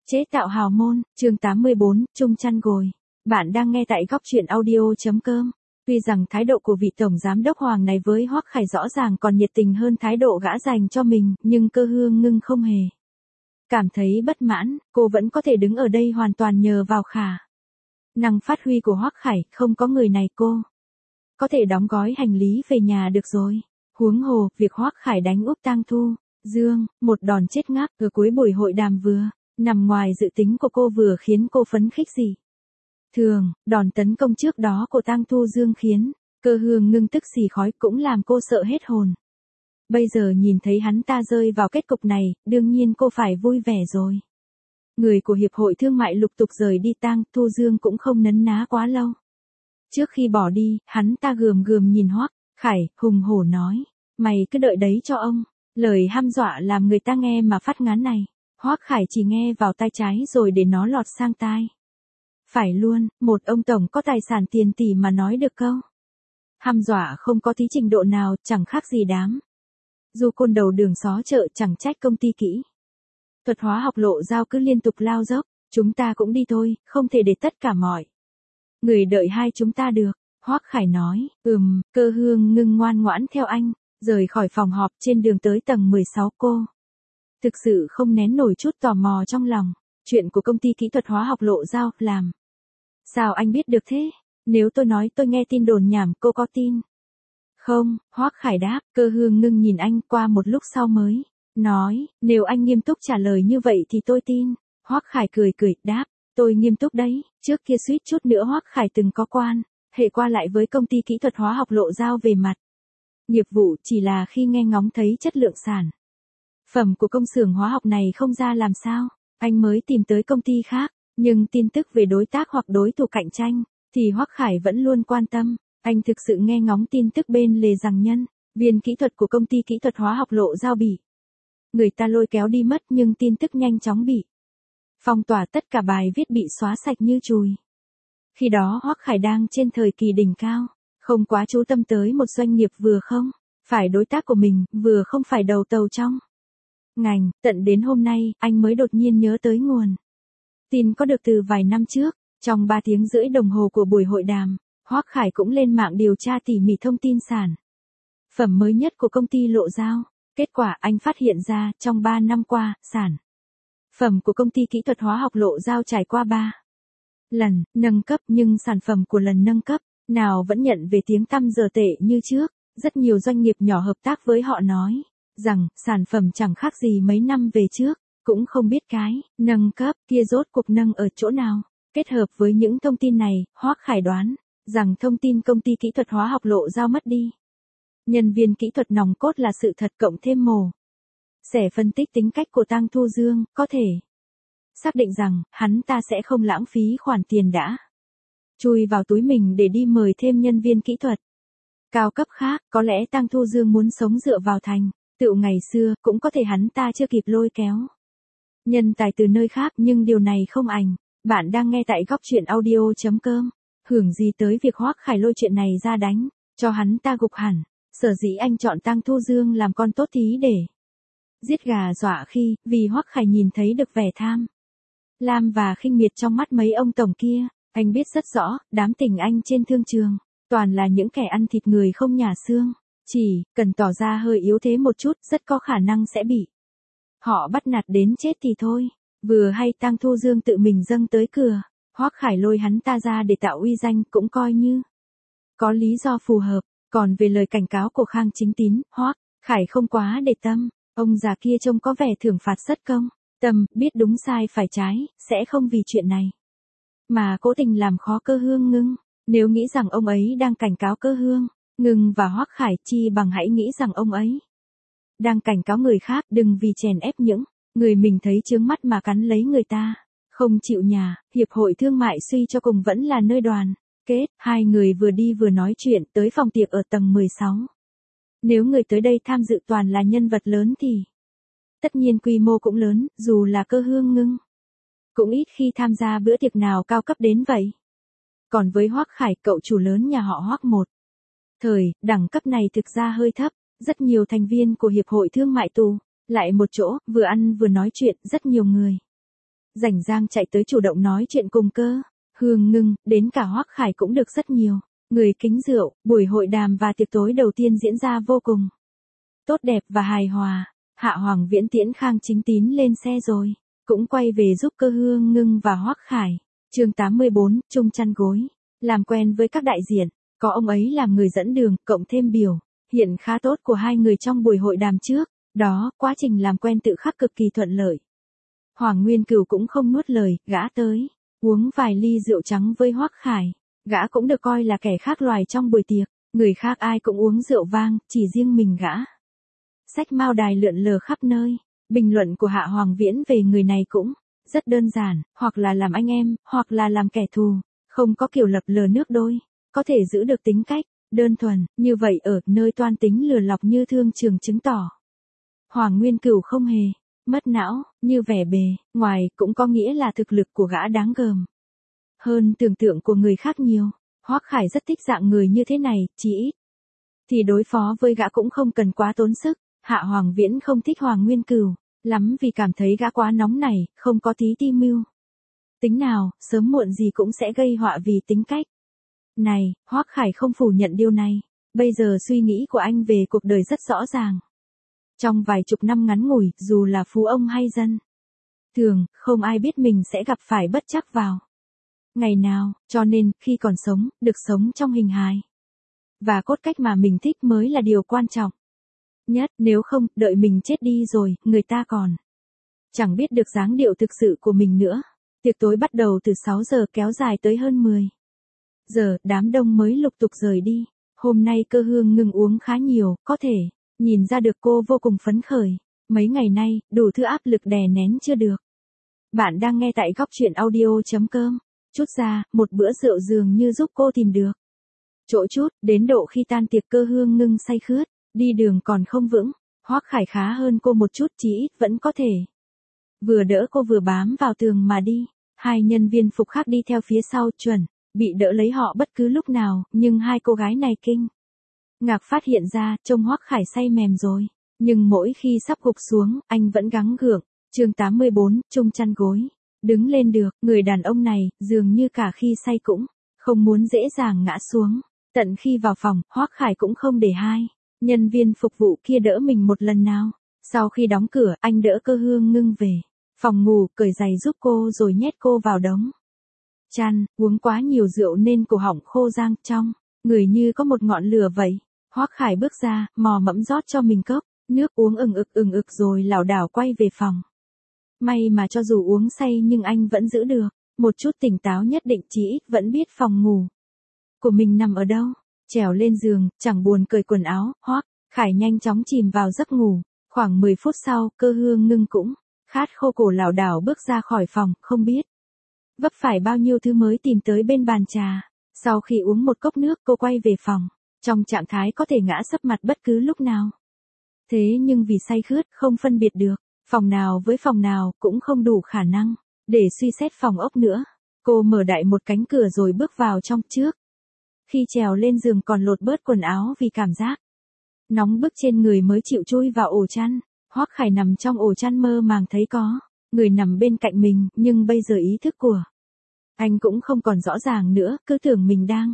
Chế tạo hào môn, chương 84, chung chăn gồi. Bạn đang nghe tại góc truyện audio.com. Tuy rằng thái độ của vị tổng giám đốc Hoàng này với Hoắc Khải rõ ràng còn nhiệt tình hơn thái độ gã dành cho mình, nhưng Cơ Hương Ngưng không hề cảm thấy bất mãn, cô vẫn có thể đứng ở đây hoàn toàn nhờ vào khả năng phát huy của Hoắc Khải, không có người này cô có thể đóng gói hành lý về nhà được rồi. Huống hồ, việc Hoắc Khải đánh úp Tang Thu Dương, một đòn chết ngáp ở cuối buổi hội đàm vừa nằm ngoài dự tính của cô vừa khiến cô phấn khích gì. Thường, đòn tấn công trước đó của Tang Thu Dương khiến Cơ Hương Ngưng tức xì khói cũng làm cô sợ hết hồn. Bây giờ nhìn thấy hắn ta rơi vào kết cục này, đương nhiên cô phải vui vẻ rồi. Người của Hiệp hội Thương mại lục tục rời đi, Tang Thu Dương cũng không nấn ná quá lâu. Trước khi bỏ đi, hắn ta gườm gườm nhìn Hoắc Khải, hùng hổ nói, mày cứ đợi đấy cho ông. Lời hăm dọa làm người ta nghe mà phát ngán này. Hoắc Khải chỉ nghe vào tai trái rồi để nó lọt sang tai phải luôn, một ông tổng có tài sản tiền tỷ mà nói được câu hăm dọa không có tí trình độ nào, chẳng khác gì đám du côn đầu đường xó chợ, chẳng trách công ty kỹ thuật hóa học Lộ Dao cứ liên tục lao dốc. Chúng ta cũng đi thôi, không thể để tất cả mọi người đợi hai chúng ta được. Hoắc Khải nói, Cơ Hương Ngưng ngoan ngoãn theo anh, rời khỏi phòng họp. Trên đường tới tầng 16 cô thực sự không nén nổi chút tò mò trong lòng. Chuyện của công ty kỹ thuật hóa học Lộ Dao, làm sao anh biết được thế? Nếu tôi nói tôi nghe tin đồn nhảm, cô có tin không? Hoắc Khải đáp. Cơ Hương Ngưng nhìn anh qua một lúc sau mới nói, nếu anh nghiêm túc trả lời như vậy thì tôi tin. Hoắc Khải cười đáp, tôi nghiêm túc đấy. Trước kia suýt chút nữa Hoắc Khải từng có quan hệ qua lại với công ty kỹ thuật hóa học Lộ Dao về mặt nghiệp vụ, chỉ là khi nghe ngóng thấy chất lượng sản phẩm của công xưởng hóa học này không ra làm sao, anh mới tìm tới công ty khác. Nhưng tin tức về đối tác hoặc đối thủ cạnh tranh thì Hoắc Khải vẫn luôn quan tâm. Anh thực sự nghe ngóng tin tức bên lề rằng nhân viên kỹ thuật của công ty kỹ thuật hóa học Lộ Dao bị người ta lôi kéo đi mất, nhưng tin tức nhanh chóng bị phong tỏa, tất cả bài viết bị xóa sạch như chùi. Khi đó Hoắc Khải đang trên thời kỳ đỉnh cao, không quá chú tâm tới một doanh nghiệp vừa không phải đối tác của mình, vừa không phải đầu tàu trong ngành. Tận đến hôm nay, anh mới đột nhiên nhớ tới nguồn tin có được từ vài năm trước. Trong 3 tiếng rưỡi đồng hồ của buổi hội đàm, Hoắc Khải cũng lên mạng điều tra tỉ mỉ thông tin sản phẩm mới nhất của công ty Lộ Dao. Kết quả anh phát hiện ra, trong 3 năm qua, sản phẩm của công ty kỹ thuật hóa học Lộ Dao trải qua 3 lần nâng cấp, nhưng sản phẩm của lần nâng cấp nào vẫn nhận về tiếng tăm dở tệ như trước. Rất nhiều doanh nghiệp nhỏ hợp tác với họ nói rằng sản phẩm chẳng khác gì mấy năm về trước, cũng không biết cái nâng cấp kia rốt cuộc nâng ở chỗ nào. Kết hợp với những thông tin này, Hoắc Khải đoán rằng thông tin công ty kỹ thuật hóa học Lộ Dao mất đi nhân viên kỹ thuật nòng cốt là sự thật, cộng thêm mổ xẻ phân tích tính cách của Tang Thu Dương, có thể xác định rằng hắn ta sẽ không lãng phí khoản tiền đã chui vào túi mình để đi mời thêm nhân viên kỹ thuật cao cấp khác. Có lẽ Tang Thu Dương muốn sống dựa vào thành tựu ngày xưa, cũng có thể hắn ta chưa kịp lôi kéo nhân tài từ nơi khác, nhưng điều này không ảnh. Bạn đang nghe tại góc truyện audio.com. Hưởng gì tới việc Hoắc Khải lôi chuyện này ra đánh cho hắn ta gục hẳn. Sở dĩ anh chọn Tang Thu Dương làm con tốt thí để giết gà dọa khi, vì Hoắc Khải nhìn thấy được vẻ tham lam và khinh miệt trong mắt mấy ông tổng kia. Anh biết rất rõ, đám tình anh trên thương trường toàn là những kẻ ăn thịt người không nhả xương. Chỉ cần tỏ ra hơi yếu thế một chút, rất có khả năng sẽ bị họ bắt nạt đến chết thì thôi. Vừa hay Tang Thu Dương tự mình dâng tới cửa, Hoắc Khải lôi hắn ta ra để tạo uy danh, cũng coi như có lý do phù hợp. Còn về lời cảnh cáo của Khang Chính Tín, Hoắc Khải không quá để tâm. Ông già kia trông có vẻ thưởng phạt rất công tâm, biết đúng sai phải trái, sẽ không vì chuyện này mà cố tình làm khó Cơ Hương Ngưng. Nếu nghĩ rằng ông ấy đang cảnh cáo Cơ Hương Ngưng và Hoắc Khải, chi bằng hãy nghĩ rằng ông ấy đang cảnh cáo người khác, đừng vì chèn ép những người mình thấy chướng mắt mà cắn lấy người ta không chịu nhả. Hiệp hội Thương mại suy cho cùng vẫn là nơi đoàn kết. Hai người vừa đi vừa nói chuyện tới phòng tiệc ở tầng 16. Nếu người tới đây tham dự toàn là nhân vật lớn thì tất nhiên quy mô cũng lớn, dù là Cơ Hương Ngưng cũng ít khi tham gia bữa tiệc nào cao cấp đến vậy. Còn với Hoắc Khải, cậu chủ lớn nhà họ Hoắc một thời, đẳng cấp này thực ra hơi thấp. Rất nhiều thành viên của Hiệp hội Thương mại tụ lại một chỗ, vừa ăn vừa nói chuyện. Rất nhiều người Rảnh rang chạy tới chủ động nói chuyện cùng Cơ Hương Ngưng, đến cả Hoắc Khải cũng được rất nhiều. Người kính rượu, buổi hội đàm và tiệc tối đầu tiên diễn ra vô cùng tốt đẹp và hài hòa. Hạ Hoàng Viễn tiễn Khang Chính Tín lên xe rồi, cũng quay về giúp Cơ Hương Ngưng và Hoắc Khải. Chương 84, chung chăn gối. Làm quen với các đại diện, có ông ấy làm người dẫn đường, cộng thêm biểu hiện khá tốt của hai người trong buổi hội đàm trước, đó, quá trình làm quen tự khắc cực kỳ thuận lợi. Hoàng Nguyên Cửu cũng không nuốt lời, gã tới uống vài ly rượu trắng với Hoắc Khải. Gã cũng được coi là kẻ khác loài trong buổi tiệc, người khác ai cũng uống rượu vang, chỉ riêng mình gã xách mao đài lượn lờ khắp nơi. Bình luận của Hạ Hoàng Viễn về người này cũng rất đơn giản, hoặc là làm anh em, hoặc là làm kẻ thù, không có kiểu lập lờ nước đôi, có thể giữ được tính cách đơn thuần, như vậy ở nơi toan tính lừa lọc như Thương Trường chứng tỏ. Hoàng Nguyên Cửu không hề mất não, như vẻ bề ngoài cũng có nghĩa là thực lực của gã đáng gờm hơn tưởng tượng của người khác nhiều. Hoắc Khải rất thích dạng người như thế này, chỉ ít thì đối phó với gã cũng không cần quá tốn sức. Hạ Hoàng Viễn không thích Hoàng Nguyên Cửu lắm vì cảm thấy gã quá nóng nảy, không có tí ti mưu tính nào, sớm muộn gì cũng sẽ gây họa vì tính cách này. Hoắc Khải không phủ nhận điều này. Bây giờ suy nghĩ của anh về cuộc đời rất rõ ràng. Trong vài chục năm ngắn ngủi, dù là phú ông hay dân thường, không ai biết mình sẽ gặp phải bất trắc vào ngày nào, cho nên, khi còn sống, được sống trong hình hài và cốt cách mà mình thích mới là điều quan trọng nhất, nếu không, đợi mình chết đi rồi, người ta còn chẳng biết được dáng điệu thực sự của mình nữa. Tiệc tối bắt đầu từ 6 giờ kéo dài tới hơn 10 giờ, đám đông mới lục tục rời đi. Hôm nay Cơ Hương Ngưng uống khá nhiều, có thể nhìn ra được cô vô cùng phấn khởi. Mấy ngày nay, đủ thứ áp lực đè nén chưa được. Bạn đang nghe tại góc truyện audio.com. Chút ra, một bữa rượu dường như giúp cô tìm được chỗ chút, đến độ khi tan tiệc Cơ Hương Ngưng say khướt, đi đường còn không vững. Hoắc Khải khá hơn cô một chút, chí ít vẫn có thể vừa đỡ cô vừa bám vào tường mà đi. Hai nhân viên phục khác đi theo phía sau, chuẩn bị đỡ lấy họ bất cứ lúc nào, nhưng hai cô gái này kinh ngạc phát hiện ra, trông Hoắc Khải say mềm rồi. Nhưng mỗi khi sắp gục xuống, anh vẫn gắng gượng. Chương 84, chung chăn gối. Đứng lên được, người đàn ông này, dường như cả khi say cũng không muốn dễ dàng ngã xuống. Tận khi vào phòng, Hoắc Khải cũng không để hai nhân viên phục vụ kia đỡ mình một lần nào. Sau khi đóng cửa, anh đỡ Cơ Hương Ngưng về phòng ngủ, cởi giày giúp cô rồi nhét cô vào đống chăn. Uống quá nhiều rượu nên cổ họng khô rang, trong người như có một ngọn lửa vậy. Hoắc Khải bước ra, mò mẫm rót cho mình cốc nước uống ừng ực rồi lảo đảo quay về phòng. May mà cho dù uống say nhưng anh vẫn giữ được một chút tỉnh táo nhất định, chí ít vẫn biết phòng ngủ của mình nằm ở đâu. Trèo lên giường, chẳng buồn cởi quần áo, Hoắc Khải nhanh chóng chìm vào giấc ngủ. Khoảng 10 phút sau, Cơ Hương Ngưng cũng khát khô cổ lảo đảo bước ra khỏi phòng, không biết vấp phải bao nhiêu thứ mới tìm tới bên bàn trà. Sau khi uống một cốc nước, cô quay về phòng trong trạng thái có thể ngã sấp mặt bất cứ lúc nào. Thế nhưng vì say khướt, không phân biệt được phòng nào với phòng nào, cũng không đủ khả năng để suy xét phòng ốc nữa. Cô mở đại một cánh cửa rồi bước vào trong. Trước khi trèo lên giường còn lột bớt quần áo vì cảm giác nóng bức trên người mới chịu chui vào ổ chăn. Hoắc Khải nằm trong ổ chăn mơ màng thấy có người nằm bên cạnh mình, nhưng bây giờ ý thức của anh cũng không còn rõ ràng nữa, cứ tưởng mình đang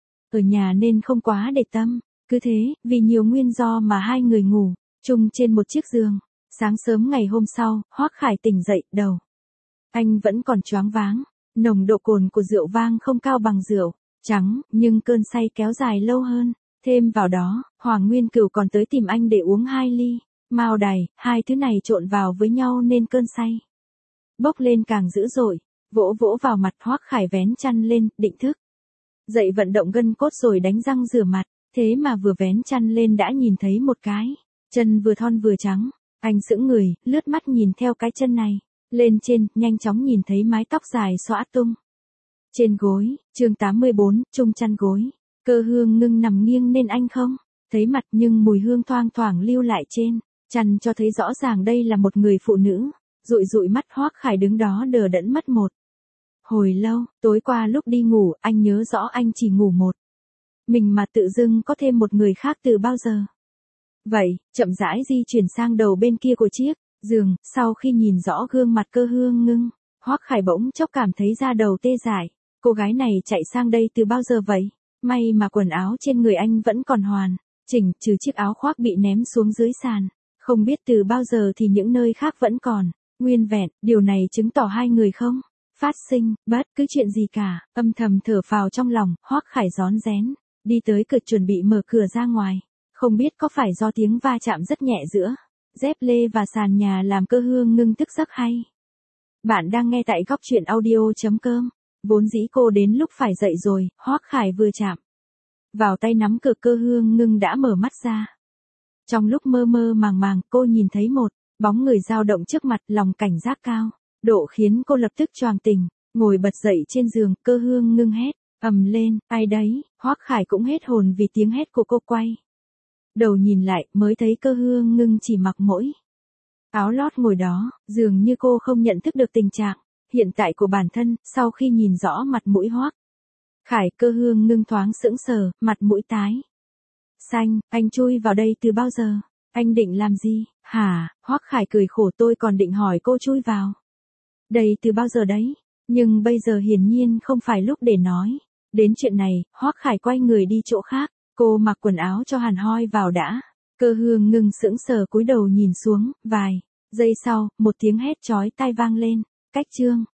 ở nhà nên không quá để tâm. Cứ thế, vì nhiều nguyên do mà hai người ngủ chung trên một chiếc giường. Sáng sớm ngày hôm sau, Hoắc Khải tỉnh dậy, đầu anh vẫn còn choáng váng. Nồng độ cồn của rượu vang không cao bằng rượu trắng, nhưng cơn say kéo dài lâu hơn. Thêm vào đó, Hoàng Nguyên Cửu còn tới tìm anh để uống 2 ly mao đài. Hai thứ này trộn vào với nhau nên cơn say bốc lên càng dữ dội. Vỗ vỗ vào mặt, Hoắc Khải vén chăn lên, định thức dậy vận động gân cốt rồi đánh răng rửa mặt. Thế mà vừa vén chăn lên đã nhìn thấy một cái chân vừa thon vừa trắng. Anh sững người, lướt mắt nhìn theo cái chân này lên trên, nhanh chóng nhìn thấy mái tóc dài xõa tung trên gối. Chương 84, chung chăn gối. Cơ Hương Ngưng nằm nghiêng nên anh không thấy mặt, nhưng mùi hương thoang thoảng lưu lại trên chăn cho thấy rõ ràng đây là một người phụ nữ. Dụi dụi mắt, Hoắc Khải đứng đó đờ đẫn mất một hồi lâu. Tối qua lúc đi ngủ, anh nhớ rõ anh chỉ ngủ một mình mà tự dưng có thêm một người khác từ bao giờ vậy. Chậm rãi di chuyển sang đầu bên kia của chiếc giường. Sau khi nhìn rõ gương mặt Cơ Hương Ngưng, Hoắc Khải bỗng chốc cảm thấy da đầu tê dại. Cô gái này chạy sang đây từ bao giờ vậy? May mà quần áo trên người anh vẫn còn hoàn chỉnh, trừ chiếc áo khoác bị ném xuống dưới sàn. Không biết từ bao giờ thì những nơi khác vẫn còn nguyên vẹn, điều này chứng tỏ hai người không phát sinh bất cứ chuyện gì cả. Âm thầm thở phào trong lòng, Hoắc Khải rón rén đi tới cửa chuẩn bị mở cửa ra ngoài. Không biết có phải do tiếng va chạm rất nhẹ giữa dép lê và sàn nhà làm Cơ Hương ngưng thức giấc hay. Bạn đang nghe tại góc truyện audio.com. Vốn dĩ cô đến lúc phải dậy rồi, Hoắc Khải vừa chạm vào tay nắm cửa, Cơ Hương ngưng đã mở mắt ra. Trong lúc mơ mơ màng màng, cô nhìn thấy một bóng người dao động trước mặt, lòng cảnh giác cao độ khiến cô lập tức choàng tỉnh, ngồi bật dậy trên giường. Cơ Hương ngưng hét ầm lên, ai đấy? Hoắc Khải cũng hết hồn vì tiếng hét của cô, quay đầu nhìn lại mới thấy Cơ Hương ngưng chỉ mặc mỗi áo lót ngồi đó, dường như cô không nhận thức được tình trạng hiện tại của bản thân. Sau khi nhìn rõ mặt mũi Hoắc Khải, Cơ Hương ngưng thoáng sững sờ, mặt mũi tái xanh. Anh chui vào đây từ bao giờ? Anh định làm gì? Hả? Hoắc Khải cười khổ, tôi còn định hỏi cô chui vào đây từ bao giờ đấy. Nhưng bây giờ hiển nhiên không phải lúc để nói đến chuyện này. Hoắc Khải quay người đi chỗ khác. Cô mặc quần áo cho hàn hoi vào đã. Cơ Hương ngưng sững sờ cúi đầu nhìn xuống. Vài giây sau, một tiếng hét chói tai vang lên. Cách chương